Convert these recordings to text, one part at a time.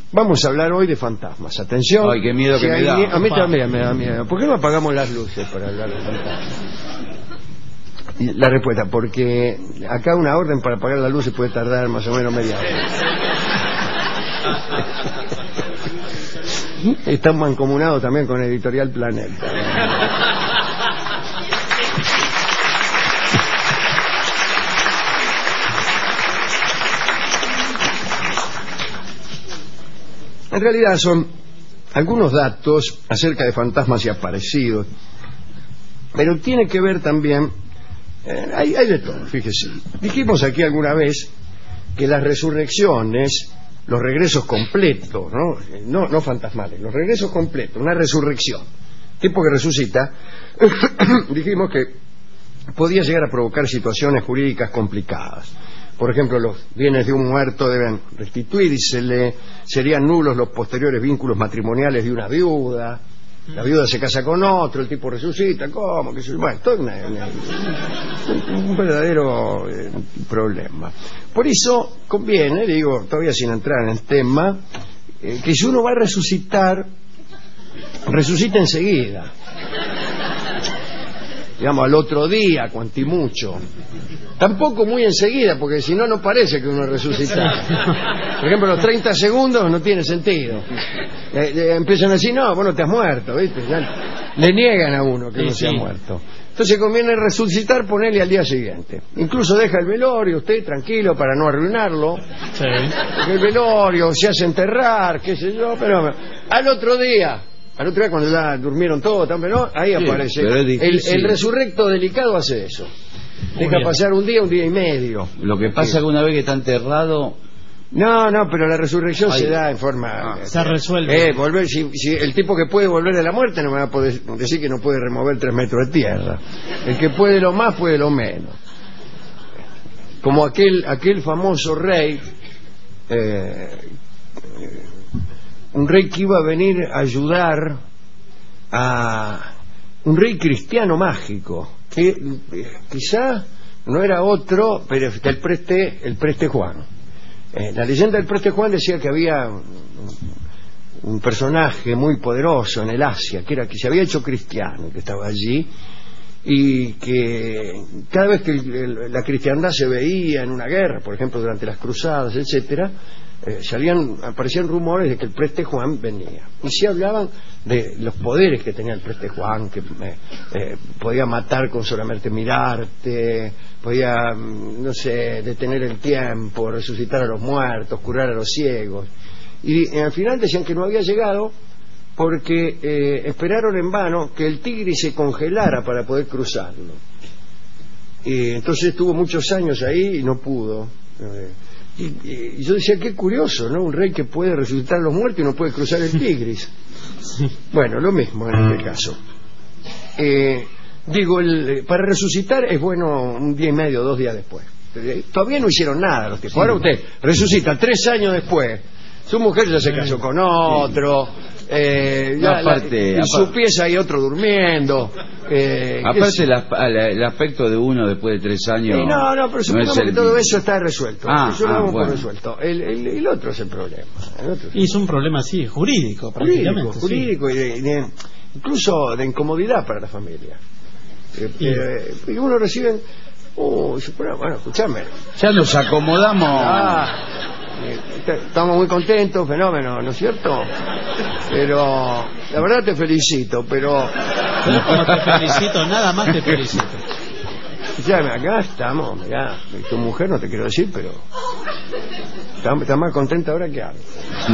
Vamos a hablar hoy de fantasmas. Atención. Ay, qué miedo que me da. A mí también me da miedo. ¿Por qué no apagamos las luces para hablar de fantasmas? Y la respuesta, porque acá una orden para apagar las luces puede tardar más o menos media hora. Están mancomunados también con Editorial Planeta. En realidad son algunos datos acerca de fantasmas y aparecidos, pero tiene que ver también, hay de todo, fíjese. Dijimos aquí alguna vez que las resurrecciones, los regresos completos, no fantasmales, los regresos completos, una resurrección, tipo que resucita, dijimos que podía llegar a provocar situaciones jurídicas complicadas. Por ejemplo, los bienes de un muerto deben restituírsele, serían nulos los posteriores vínculos matrimoniales de una viuda, la viuda se casa con otro, el tipo resucita, ¿cómo? Bueno, todo un verdadero problema. Por eso conviene, digo, todavía sin entrar en el tema, que si uno va a resucitar, resucita enseguida. Digamos, al otro día, cuanti mucho. Tampoco muy enseguida, porque si no, no parece que uno resucita. Por ejemplo, los 30 segundos no tiene sentido. Empiezan a decir, no, vos no te has muerto, ¿viste? Ya le niegan a uno que no se ha muerto. Entonces conviene resucitar, ponerle al día siguiente. Incluso deja el velorio, usted tranquilo para no arruinarlo. Sí. Porque el velorio se hace enterrar, qué sé yo, pero al otro día cuando ya durmieron todos, ¿no? Ahí sí, aparece. El resurrecto delicado hace eso. Deja pasar un día y medio. Lo que pasa es que una vez que está enterrado... No, pero la resurrección se da en forma... se resuelve. Si el tipo que puede volver de la muerte no me va a poder decir que no puede remover 3 metros de tierra. El que puede lo más, puede lo menos. Como aquel famoso rey... un rey que iba a venir a ayudar a un rey cristiano mágico que quizá no era otro pero el preste Juan. La leyenda del preste Juan decía que había un personaje muy poderoso en el Asia que se había hecho cristiano, que estaba allí y que cada vez que la cristiandad se veía en una guerra, por ejemplo durante las cruzadas, etcétera, aparecían rumores de que el preste Juan venía y se hablaban de los poderes que tenía el preste Juan, que podía matar con solamente mirarte, podía, no sé, detener el tiempo, resucitar a los muertos, curar a los ciegos, y al final decían que no había llegado porque esperaron en vano que el Tigris se congelara para poder cruzarlo, y entonces estuvo muchos años ahí y no pudo. Y yo decía, qué curioso, ¿no? Un rey que puede resucitar a los muertos y no puede cruzar el Tigris. Bueno, lo mismo en este caso. Para resucitar es bueno un día y medio, 2 días después. Todavía no hicieron nada los tipos. Ahora usted resucita 3 años después. Su mujer ya se casó con otro. En su pieza hay otro durmiendo. Aparte el aspecto de uno después de 3 años. Pero supongamos que todo eso está resuelto. Yo lo hago por resuelto. El otro es el problema. Y es un problema, sí, jurídico, prácticamente. Jurídico y incluso de incomodidad para la familia. Y uno recibe... bueno, escuchame. Ya nos acomodamos. Estamos muy contentos, fenómeno, ¿no es cierto? Pero la verdad te felicito, pero como te felicito, nada más te felicito. Escuchame, acá estamos, mirá, tu mujer no te quiero decir, pero está más contenta ahora que antes.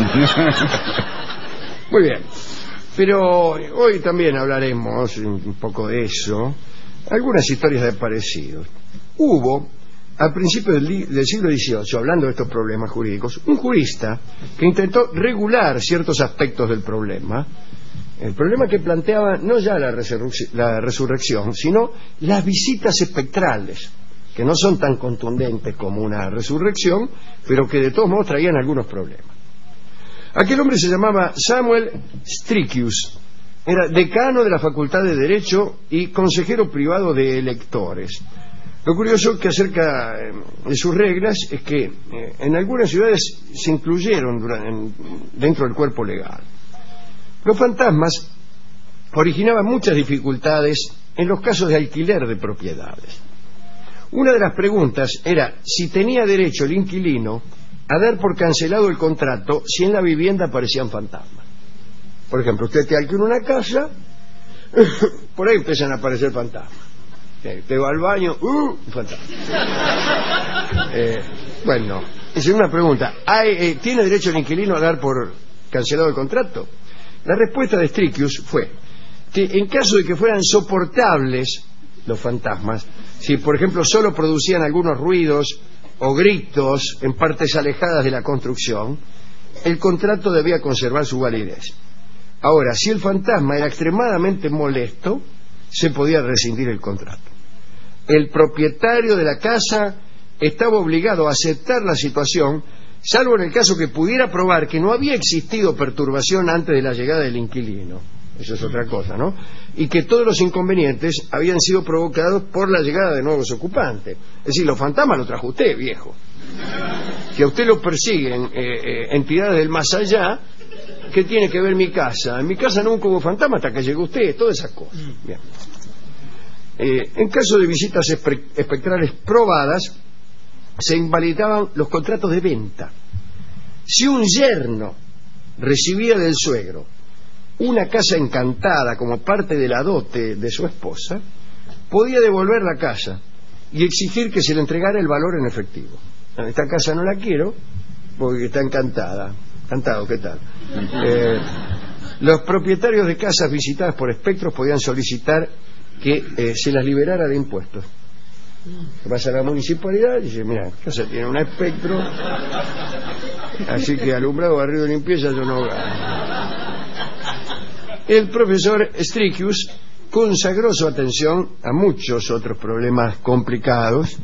Muy bien, pero hoy también hablaremos un poco de eso, algunas historias de parecidos. Hubo al principio del siglo XVIII, hablando de estos problemas jurídicos, un jurista que intentó regular ciertos aspectos del problema. El problema que planteaba no ya la resurrección, sino las visitas espectrales, que no son tan contundentes como una resurrección, pero que de todos modos traían algunos problemas. Aquel hombre se llamaba Samuel Strickius, era decano de la Facultad de Derecho y consejero privado de electores. Lo curioso que acerca de sus reglas es que en algunas ciudades se incluyeron dentro del cuerpo legal. Los fantasmas originaban muchas dificultades en los casos de alquiler de propiedades. Una de las preguntas era si tenía derecho el inquilino a dar por cancelado el contrato si en la vivienda aparecían fantasmas. Por ejemplo, usted te alquila una casa, por ahí empiezan a aparecer fantasmas. Te va al baño, fantasma. Bueno, esa es una pregunta. ¿Tiene derecho el inquilino a dar por cancelado el contrato? La respuesta de Strickius fue que en caso de que fueran soportables los fantasmas, si por ejemplo solo producían algunos ruidos o gritos en partes alejadas de la construcción, el contrato debía conservar su validez. Ahora, si el fantasma era extremadamente molesto, se podía rescindir el contrato. El propietario de la casa estaba obligado a aceptar la situación, salvo en el caso que pudiera probar que no había existido perturbación antes de la llegada del inquilino. Eso es otra cosa, ¿no? Y que todos los inconvenientes habían sido provocados por la llegada de nuevos ocupantes. Es decir, los fantasmas los trajo usted, viejo. Que a usted lo persiguen entidades del más allá. ¿Qué tiene que ver mi casa? En mi casa nunca hubo fantasma hasta que llegó usted, todas esas cosas. Bien. En caso de visitas espectrales probadas, se invalidaban los contratos de venta. Si un yerno recibía del suegro una casa encantada como parte de la dote de su esposa, podía devolver la casa y exigir que se le entregara el valor en efectivo. Esta casa no la quiero porque está encantada. Encantado, ¿qué tal? Los propietarios de casas visitadas por espectros podían solicitar que se las liberara de impuestos. Vas a la municipalidad y dice, mira, casa tiene un espectro, así que alumbrado, barrido y limpieza yo no gano. El profesor Strickius consagró su atención a muchos otros problemas complicados.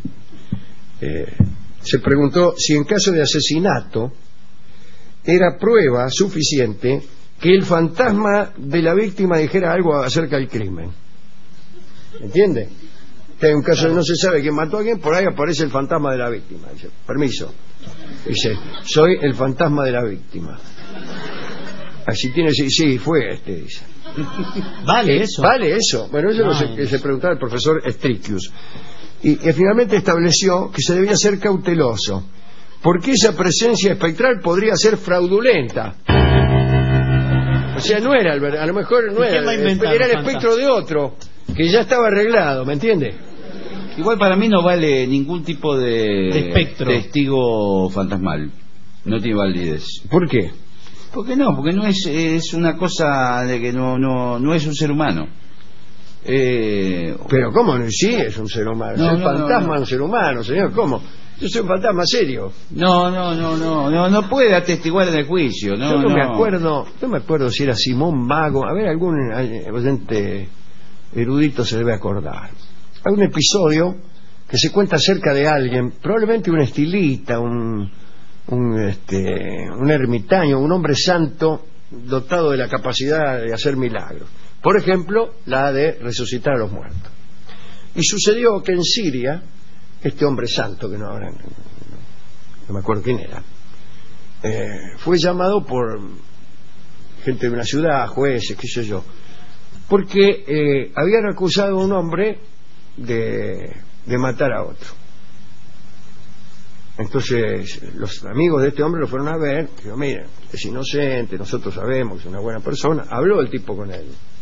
Se preguntó si en caso de asesinato era prueba suficiente que el fantasma de la víctima dijera algo acerca del crimen. ¿Entiende? Hay un caso de no se sabe quién mató a alguien, por ahí aparece el fantasma de la víctima. Dice, permiso. Dice, soy el fantasma de la víctima. Así tiene, sí, fue dice. ¿Vale eso? ¿Vale eso? Bueno, eso es lo que se preguntaba el profesor Strickius. Y finalmente estableció que se debía ser cauteloso, porque esa presencia espectral podría ser fraudulenta. O sea, no era a lo mejor no era el espectro de otro, que ya estaba arreglado, ¿me entiende? Igual para mí no vale ningún tipo de testigo fantasmal. No tiene validez. ¿Por qué? Porque no es una cosa de que no es un ser humano. Pero ¿cómo no? Sí, es un ser humano. El fantasma es un ser humano, señor. ¿Cómo? Yo soy un fantasma serio. No puede atestiguar en el juicio. Yo no me acuerdo si era Simón Mago. A ver, algún oyente erudito se debe acordar. Hay un episodio que se cuenta acerca de alguien, probablemente un estilita, un ermitaño, un hombre santo dotado de la capacidad de hacer milagros. Por ejemplo, la de resucitar a los muertos. Y sucedió que en Siria, este hombre santo, que no me acuerdo quién era, fue llamado por gente de una ciudad, jueces, qué sé yo, porque habían acusado a un hombre de matar a otro. Entonces los amigos de este hombre lo fueron a ver, dijo, mira, es inocente, nosotros sabemos que es una buena persona. Habló el tipo con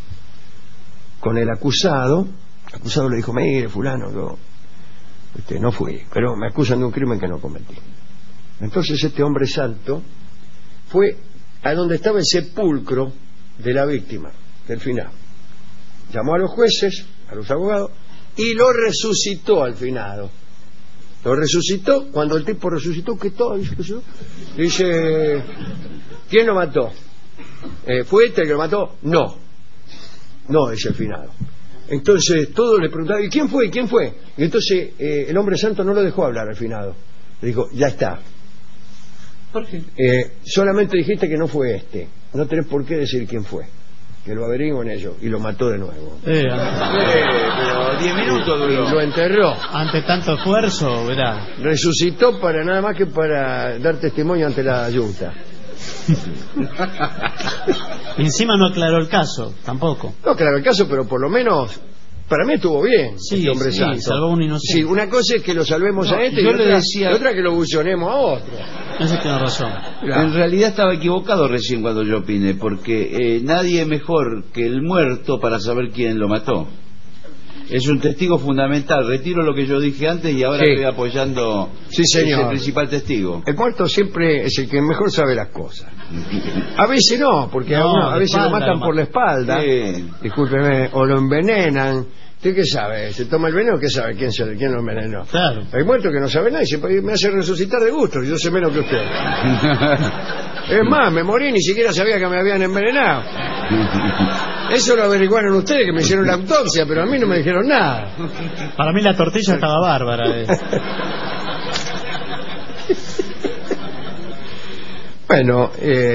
el acusado. El acusado le dijo, mire, fulano, yo no fui, pero me acusan de un crimen que no cometí. Entonces este hombre santo fue a donde estaba el sepulcro de la víctima del finado. Llamó a los jueces, a los abogados, y lo resucitó al finado. Lo resucitó. Cuando el tipo resucitó, ¿qué todo? Dice, ¿quién lo mató? ¿Fue este el que lo mató? No, dice el finado. Entonces todos le preguntaban, ¿y quién fue? ¿Quién fue? Y entonces el hombre santo no lo dejó hablar al finado. Le dijo, ya está. ¿Por qué? Solamente dijiste que no fue este. No tenés por qué decir quién fue. que lo averigüen ellos, y lo mató de nuevo. Pero 10 minutos duró. Y lo enterró. Ante tanto esfuerzo, verá. Resucitó para nada más que para dar testimonio ante la Junta. Y encima no aclaró el caso, tampoco. No aclaró el caso, pero por lo menos para mí estuvo bien. Sí, este hombre sí, santo. salvó a un inocente. Sí, una cosa es que lo salvemos a este, yo y le decía... otra que lo bullonemos a otro. Eso tiene razón. Claro. En realidad estaba equivocado recién cuando yo opiné, porque nadie mejor que el muerto para saber quién lo mató. Es un testigo fundamental. Retiro lo que yo dije antes y ahora estoy apoyando señor. ese principal testigo. El muerto siempre es el que mejor sabe las cosas. A veces no, porque a veces lo matan por la espalda. Discúlpeme, o lo envenenan. ¿Usted qué sabe? ¿Se toma el veneno? ¿Qué sabe quién lo envenenó? Claro. Hay muertos que no saben nada y me hace resucitar de gusto, yo sé menos que usted. Es más, me morí, ni siquiera sabía que me habían envenenado. Eso lo averiguaron ustedes, que me hicieron la autopsia, pero a mí no me dijeron nada. Para mí la tortilla estaba bárbara. Bueno,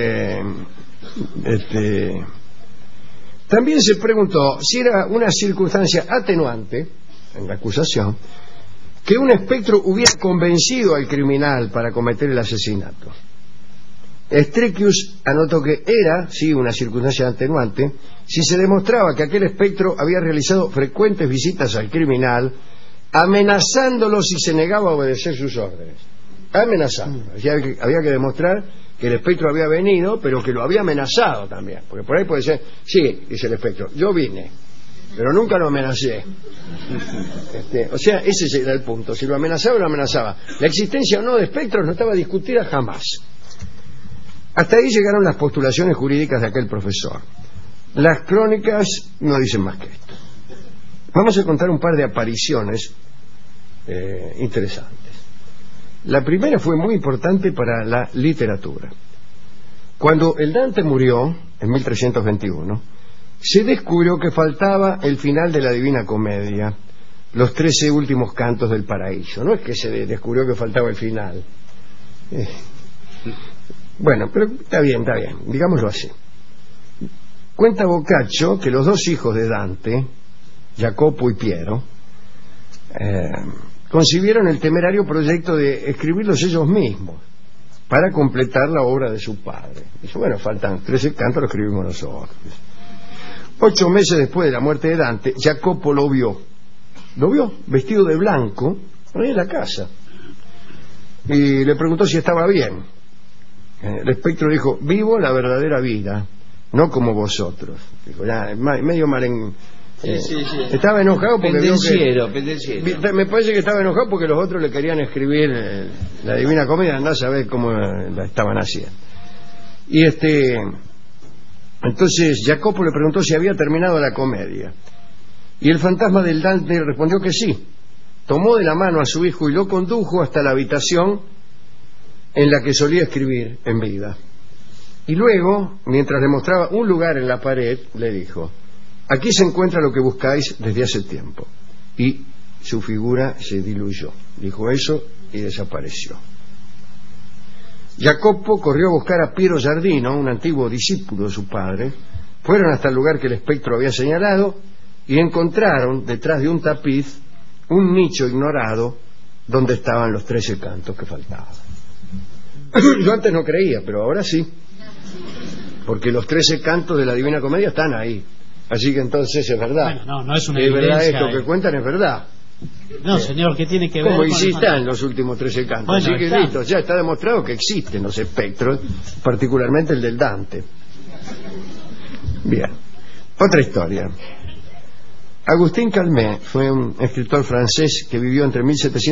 también se preguntó si era una circunstancia atenuante en la acusación que un espectro hubiera convencido al criminal para cometer el asesinato. Strekius anotó que era, sí, una circunstancia atenuante si se demostraba que aquel espectro había realizado frecuentes visitas al criminal amenazándolo si se negaba a obedecer sus órdenes. Amenazando. Había que demostrar que el espectro había venido, pero que lo había amenazado también. Porque por ahí puede ser, sí, dice el espectro, yo vine, pero nunca lo amenacé. O sea, ese era el punto. Si lo amenazaba o lo amenazaba. La existencia o no de espectros no estaba discutida jamás. Hasta ahí llegaron las postulaciones jurídicas de aquel profesor. Las crónicas no dicen más que esto. Vamos a contar un par de apariciones interesantes. La primera fue muy importante para la literatura. Cuando el Dante murió, en 1321, se descubrió que faltaba el final de la Divina Comedia, los 13 últimos cantos del paraíso. No es que se descubrió que faltaba el final. Bueno, pero está bien, digámoslo así. Cuenta Boccaccio que los dos hijos de Dante, Jacopo y Piero, concibieron el temerario proyecto de escribirlos ellos mismos para completar la obra de su padre. Dice, bueno, faltan 13 cantos, lo escribimos nosotros. 8 meses después de la muerte de Dante, Jacopo lo vio vestido de blanco en la casa y le preguntó si estaba bien. El espectro dijo, vivo la verdadera vida, no como vosotros. Dijo, ya, medio estaba enojado porque pendenciero. Me parece que estaba enojado porque los otros le querían escribir la Divina Comedia, andá a saber cómo la estaban haciendo. Y entonces Jacopo le preguntó si había terminado la comedia, y el fantasma del Dante respondió que sí. Tomó de la mano a su hijo y lo condujo hasta la habitación en la que solía escribir en vida, y luego, mientras le mostraba un lugar en la pared, le dijo, aquí se encuentra lo que buscáis desde hace tiempo. Y su figura se diluyó. Dijo eso y desapareció. Jacopo corrió a buscar a Piero Giardino, un antiguo discípulo de su padre. Fueron hasta el lugar que el espectro había señalado y encontraron, detrás de un tapiz, un nicho ignorado donde estaban los 13 cantos que faltaban. Yo antes no creía, pero ahora sí, porque los 13 cantos de la Divina Comedia están ahí. Así que entonces es verdad. Bueno, no es una evidencia. Es verdad esto que cuentan, es verdad. No, señor, ¿qué tiene que ver? Como existen los últimos 13 cantos. Bueno, así que listo, ya está demostrado que existen los espectros, particularmente el del Dante. Bien. Otra historia. Agustín Calmet fue un escritor francés que vivió entre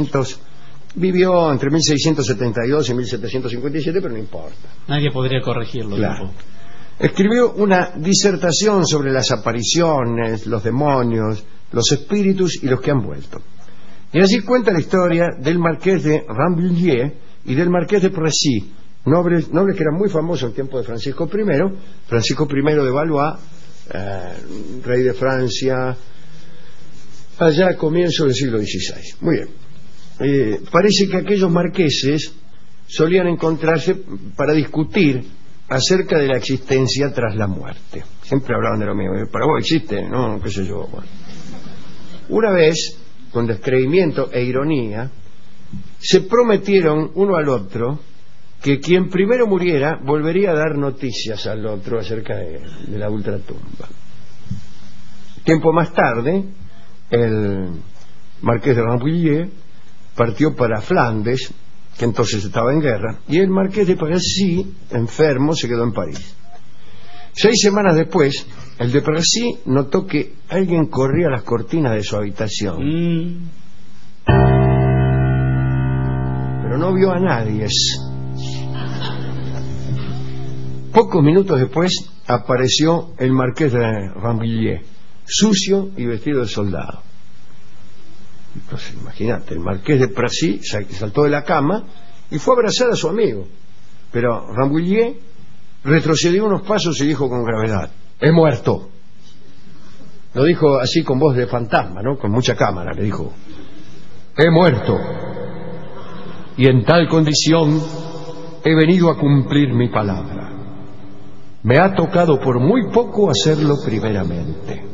1672 y 1757, pero no importa. Nadie podría corregirlo. Claro. Escribió una disertación sobre las apariciones, los demonios, los espíritus y los que han vuelto. Y así cuenta la historia del marqués de Rambouillet y del marqués de Précy, nobles que eran muy famosos en el tiempo de Francisco I de Valois, rey de Francia, allá a comienzos del siglo XVI. Muy bien. Parece que aquellos marqueses solían encontrarse para discutir acerca de la existencia tras la muerte. Siempre hablaban de lo mismo. ¿Para vos existe? No, qué sé yo. Bueno. Una vez, con descreimiento e ironía, se prometieron uno al otro que quien primero muriera volvería a dar noticias al otro acerca de la ultratumba. Tiempo más tarde, el marqués de Rambouillet partió para Flandes, que entonces estaba en guerra, y el marqués de Prassy, enfermo, se quedó en París. 6 semanas después, el de Prassy notó que alguien corría las cortinas de su habitación. Pero no vio a nadie. Pocos minutos después apareció el marqués de Rambouillet, sucio y vestido de soldado. Entonces, imagínate, el marqués de Prassy saltó de la cama y fue a abrazar a su amigo. Pero Rambouillet retrocedió unos pasos y dijo con gravedad: he muerto. Lo dijo así con voz de fantasma, ¿no? Con mucha cámara, le dijo: he muerto. Y en tal condición he venido a cumplir mi palabra. Me ha tocado por muy poco hacerlo primeramente.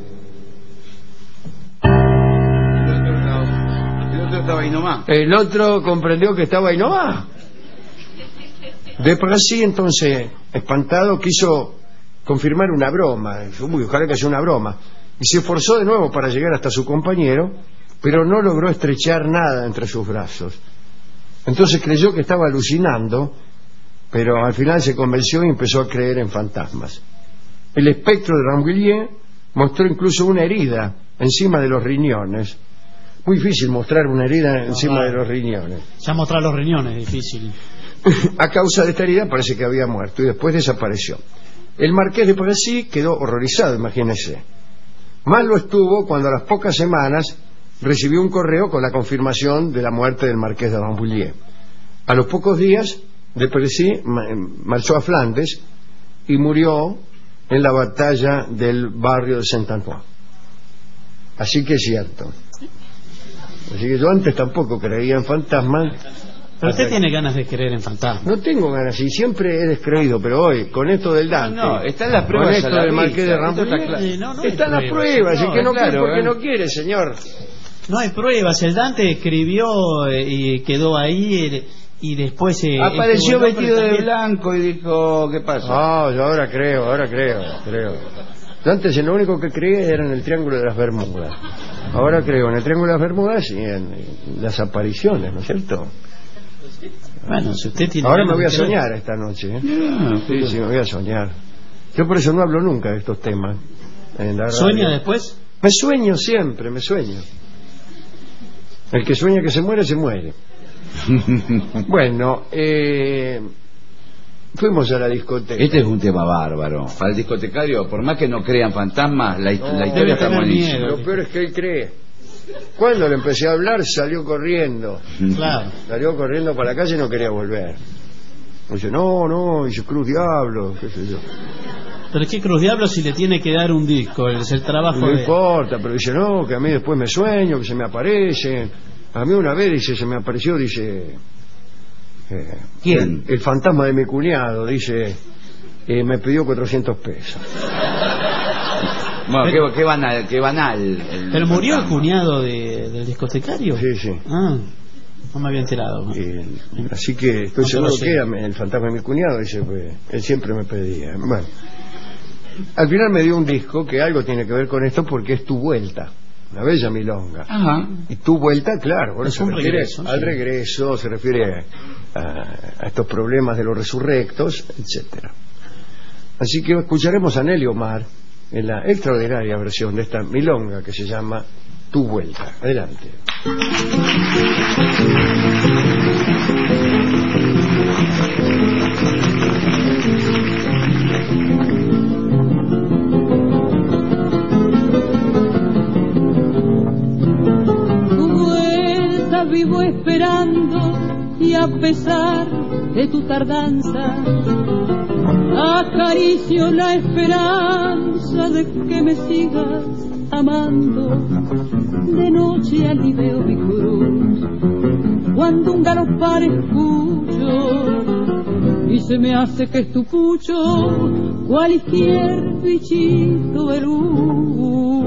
Estaba ahí nomás. El otro comprendió que estaba ahí nomás. De Prassy, entonces, espantado, quiso confirmar una broma. Uy, ojalá que sea una broma. Y se esforzó de nuevo para llegar hasta su compañero, pero no logró estrechar nada entre sus brazos. Entonces creyó que estaba alucinando, pero al final se convenció y empezó a creer en fantasmas. El espectro de Rambouillet mostró incluso una herida encima de los riñones. Muy difícil mostrar una herida encima de los riñones. Ya mostrar los riñones es difícil. A causa de esta herida parece que había muerto y después desapareció. El marqués de Prassy quedó horrorizado, imagínese. Más lo estuvo cuando a las pocas semanas recibió un correo con la confirmación de la muerte del marqués de Rambouillet. A los pocos días, de Prassy marchó a Flandes y murió en la batalla del barrio de Saint-Antoine. Así que es cierto. Así que yo antes tampoco creía en fantasmas. Pero usted tiene ganas de creer en fantasmas. No tengo ganas, y siempre he descreído, pero hoy, con esto del Dante, No, están las pruebas, con esto del marqués de Rambouillet, están las pruebas, no, y que no claro, quiere porque no quiere, señor. No hay pruebas. El Dante escribió y quedó ahí y después apareció vestido de blanco y dijo: ¿qué pasa? Ah, yo ahora creo. Yo antes lo único que creía era en el Triángulo de las Bermudas. Ahora creo en el Triángulo de las Bermudas y en las apariciones, ¿no es cierto? Bueno, si usted tiene... Ahora me voy a soñar esta noche, ¿eh? Sí, me voy a soñar. Yo por eso no hablo nunca de estos temas en la radio. ¿Sueña después? Me sueño siempre, me sueño. El que sueña que se muere, se muere. Bueno, fuimos a la discoteca. Este es un tema bárbaro. Para el discotecario, por más que no crean fantasmas, la historia está buenísima. Lo peor es que él cree. Cuando le empecé a hablar, salió corriendo. Claro. Salió corriendo para la calle y no quería volver. Dice, no, dice, Cruz Diablo, qué sé yo. Pero ¿qué Cruz Diablo si le tiene que dar un disco? Es el trabajo no importa, pero dice, no, que a mí después me sueño, que se me aparece. A mí una vez, dice, se me apareció, dice... ¿Quién? El fantasma de mi cuñado, dice, me pidió 400 pesos. Bueno, qué banal. ¿Pero murió el cuñado del discotecario? Sí. Ah, no me había enterado. Así que estoy seguro que era el fantasma de mi cuñado, dice, pues él siempre me pedía. Bueno, al final me dio un disco que algo tiene que ver con esto porque es Tu Vuelta, una bella milonga. Ajá. Y Tu Vuelta, claro, bueno, se refiere regreso, al sí. regreso, se refiere a estos problemas de los resurrectos, etcétera. Así que escucharemos a Nelly Omar en la extraordinaria versión de esta milonga que se llama Tu Vuelta. Adelante. Tu vuelta vivo esperando y a pesar de tu tardanza acaricio la esperanza de que me sigas amando. De noche alivio mi cruz cuando un galopar escucho y se me hace que es tu pucho cualquier bichito verú.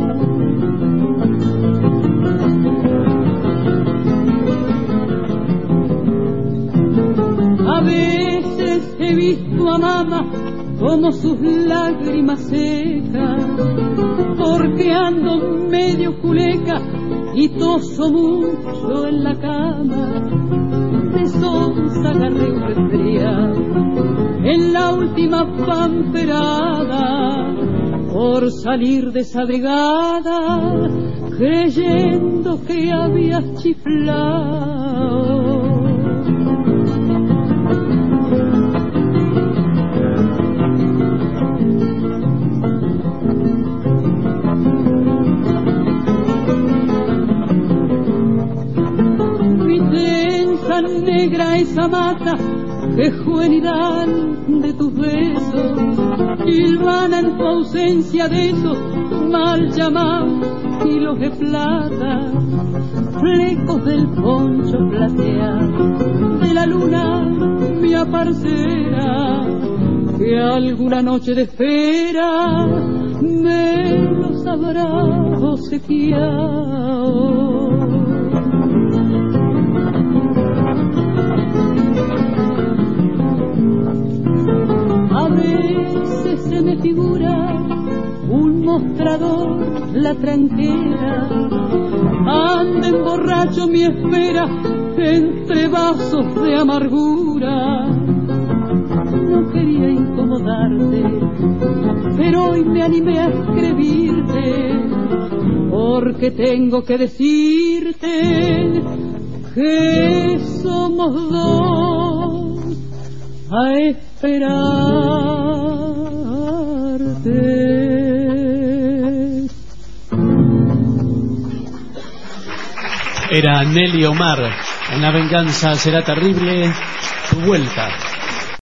A veces he visto a mamá como sus lágrimas secas, porque ando medio culeca y toso mucho en la cama. De sonsa agarré un resfriado en la última pamperada, por salir desabrigada, creyendo que habías chiflado. Negra esa mata que juvenidad de tus besos, hilvana en tu ausencia de esos mal llamados hilos de plata, flecos del poncho plateado de la luna mi aparcera, que alguna noche de espera me los habrá obsequiado. A veces se me figura un mostrador, la tranquera, anda en borracho mi espera entre vasos de amargura. No quería incomodarte, pero hoy me animé a escribirte, porque tengo que decirte que somos dos a esperarte. Era Nelly Omar, en La venganza será terrible, tu vuelta.